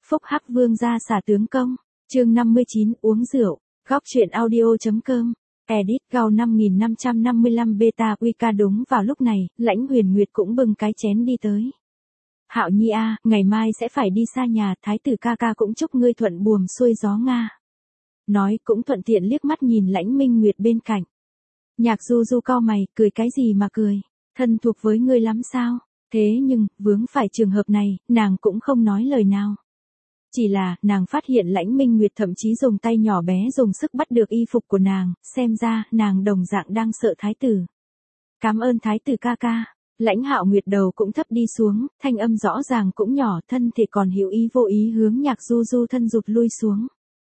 Phúc Hắc Vương gia xả tướng công, chương 59 uống rượu, góc truyện audio.com, edit Gao 5555 beta Wika. Đúng vào lúc này, Lãnh Huyền Nguyệt cũng bưng cái chén đi tới. Hạo Nhi a, ngày mai sẽ phải đi xa nhà, thái tử ca ca cũng chúc ngươi thuận buồm xuôi gió Nga. Nói cũng thuận tiện liếc mắt nhìn Lãnh Minh Nguyệt bên cạnh. Nhạc Du Du cau mày, cười cái gì mà cười, thân thuộc với ngươi lắm sao? Thế nhưng, vướng phải trường hợp này, nàng cũng không nói lời nào. Chỉ là, nàng phát hiện Lãnh Minh Nguyệt thậm chí dùng tay nhỏ bé dùng sức bắt được y phục của nàng, xem ra, nàng đồng dạng đang sợ thái tử. Cảm ơn thái tử ca ca. Lãnh Hạo Nguyệt đầu cũng thấp đi xuống, thanh âm rõ ràng cũng nhỏ, thân thể còn hữu ý vô ý hướng Nhạc Du Du thân rụt lui xuống.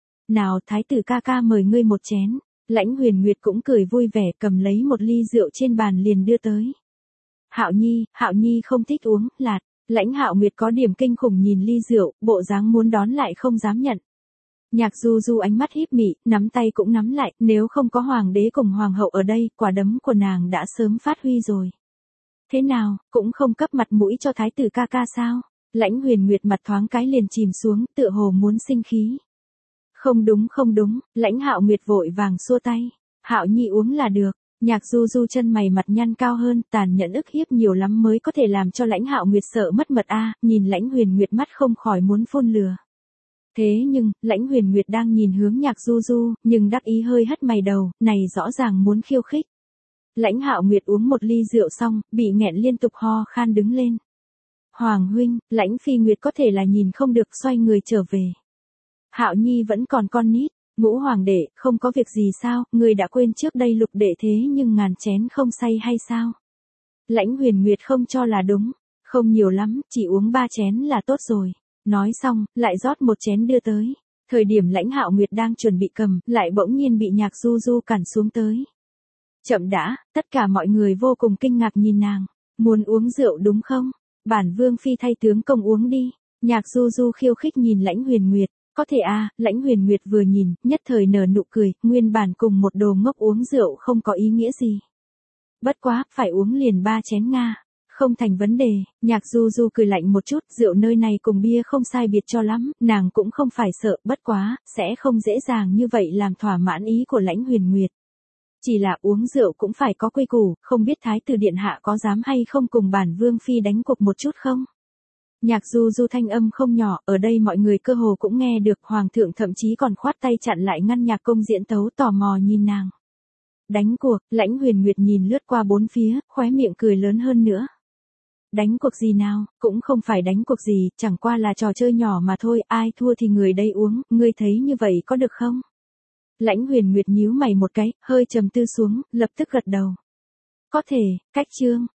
Nào thái tử ca ca mời ngươi một chén. Lãnh Huyền Nguyệt cũng cười vui vẻ cầm lấy một ly rượu trên bàn liền đưa tới. Hạo Nhi không thích uống, lạt. Lãnh Hạo Nguyệt có điểm kinh khủng nhìn ly rượu, bộ dáng muốn đón lại không dám nhận. Nhạc Du Du ánh mắt híp mị, nắm tay cũng nắm lại, nếu không có hoàng đế cùng hoàng hậu ở đây, quả đấm của nàng đã sớm phát huy rồi. Thế nào, cũng không cấp mặt mũi cho thái tử ca ca sao? Lãnh Huyền Nguyệt mặt thoáng cái liền chìm xuống, tựa hồ muốn sinh khí. Không đúng, Lãnh Hạo Nguyệt vội vàng xua tay. Hạo Nhi uống là được. Nhạc Du Du chân mày mặt nhăn cao hơn, tàn nhẫn ức hiếp nhiều lắm mới có thể làm cho Lãnh Hạo Nguyệt sợ mất mật a. Nhìn Lãnh Huyền Nguyệt mắt không khỏi muốn phun lửa. Thế nhưng, Lãnh Huyền Nguyệt đang nhìn hướng Nhạc Du Du, nhưng đắc ý hơi hất mày đầu, này rõ ràng muốn khiêu khích. Lãnh Hạo Nguyệt uống một ly rượu xong, bị nghẹn liên tục ho khan đứng lên. Hoàng huynh, Lãnh Phi Nguyệt có thể là nhìn không được xoay người trở về. Hạo Nhi vẫn còn con nít. Ngũ hoàng đệ, không có việc gì sao, người đã quên trước đây Lục đệ thế nhưng ngàn chén không say hay sao? Lãnh Huyền Nguyệt không cho là đúng, không nhiều lắm, chỉ uống 3 chén là tốt rồi. Nói xong, lại rót một chén đưa tới. Thời điểm Lãnh Hạo Nguyệt đang chuẩn bị cầm, lại bỗng nhiên bị Nhạc Du Du cản xuống tới. Chậm đã, tất cả mọi người vô cùng kinh ngạc nhìn nàng. Muốn uống rượu đúng không? Bản vương phi thay tướng công uống đi. Nhạc Du Du khiêu khích nhìn Lãnh Huyền Nguyệt. Có thể à, Lãnh Huyền Nguyệt vừa nhìn, nhất thời nở nụ cười, nguyên bản cùng một đồ ngốc uống rượu không có ý nghĩa gì. Bất quá, phải uống liền 3 chén Nga. Không thành vấn đề, Nhạc Du Du cười lạnh một chút, rượu nơi này cùng bia không sai biệt cho lắm, nàng cũng không phải sợ, bất quá, sẽ không dễ dàng như vậy làm thỏa mãn ý của Lãnh Huyền Nguyệt. Chỉ là uống rượu cũng phải có quy củ, không biết thái tử điện hạ có dám hay không cùng bản vương phi đánh cuộc một chút không? Nhạc Du Du thanh âm không nhỏ, ở đây mọi người cơ hồ cũng nghe được, hoàng thượng thậm chí còn khoát tay chặn lại ngăn Nhạc công diễn tấu tò mò nhìn nàng. Đánh cuộc, Lãnh Huyền Nguyệt nhìn lướt qua bốn phía, khóe miệng cười lớn hơn nữa. Đánh cuộc gì nào, cũng không phải đánh cuộc gì, chẳng qua là trò chơi nhỏ mà thôi, ai thua thì người đây uống, ngươi thấy như vậy có được không? Lãnh Huyền Nguyệt nhíu mày một cái, hơi trầm tư xuống, lập tức gật đầu. Có thể, cách chương.